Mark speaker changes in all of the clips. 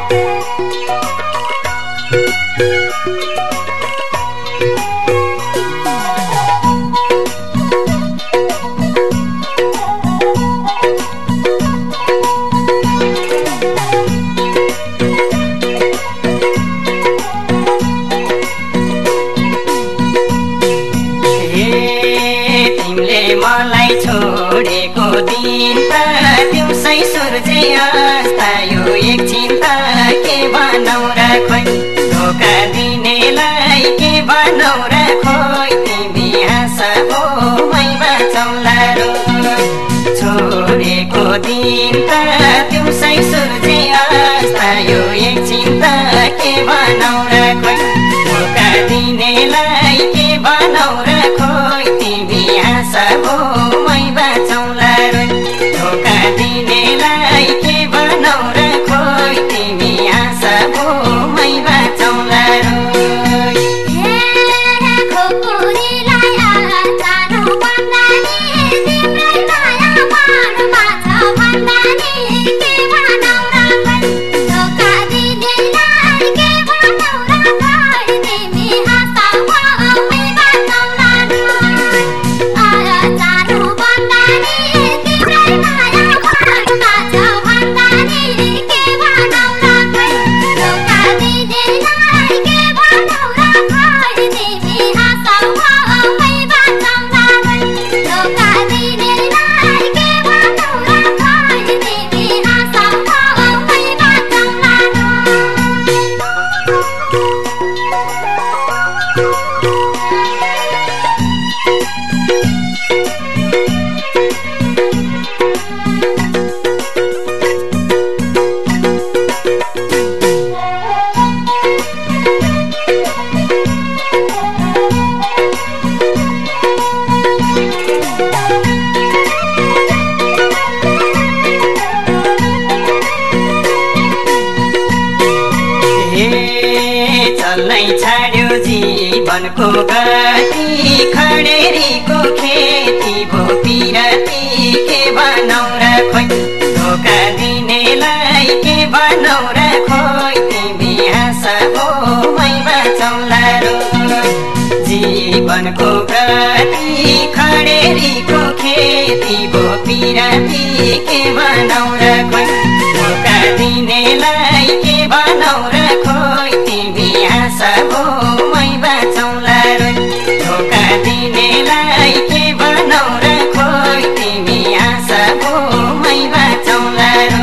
Speaker 1: मलाई छोडेको दिन त दिउँसै सूर्य अस्तायो एकछिन त के भनौ र खोइ धोका दिनेलाई के भनौ र खोइ तिमी हाँसबो मै बचौला रो छोडेको दिन त दिउँसै सूर्य अस्तायो एकछिन त के भनौ र खोइ धोका दिनेलाई के भनौ र खोइ तिमी हाँसबो मै बचौला रो धोका दिनेलाई के भनौ र खोइ तिमी हाँसबो मै बचौला रो चल्नै छाड्यो जीवनको गति खडेरीको खेती भो पिरती के भनौ र खोइ धोका दिनेलाई के भनौ र खोइ तिमी हाँसबो मै बचौला रो जीवनको गति खडेरीको खेती भो पिरती के भनौ र खोइ धोका दिनेलाई के भनौ र खोइ तिमी हाँसबो मै बचौला रो धोका दिनेलाई के भनौ र खोइ तिमी हाँसबो मै बचौला रो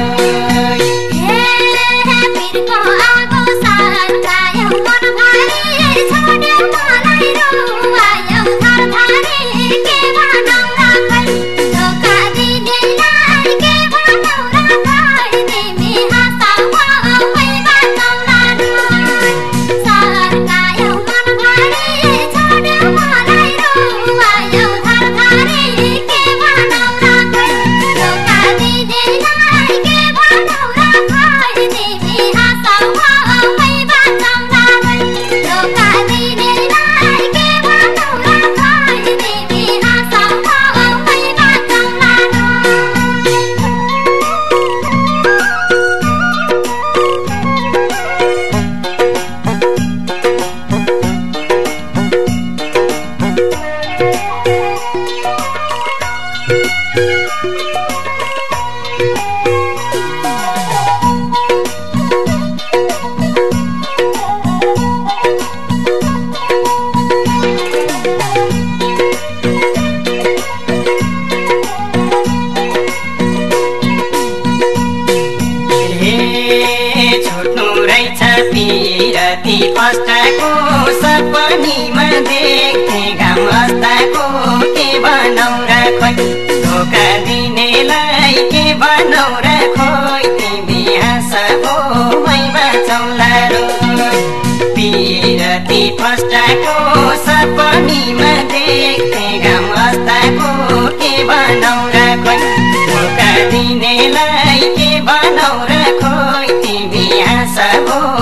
Speaker 1: छुट्नु रहेछ पिरती फस्टाको सपनीमा देख्थे घाम अस्ताको के भनौ र खोइ धोका दिनेलाई के भनौ र खोइ तिमी हाँसबो मै बचौला रो पिरती फस्टाको सपनीमा देख्थे घाम अस्ताको के भनौ र खोइ धोका दिनेलाई के भनौ र खोइ तिमी हाँसबो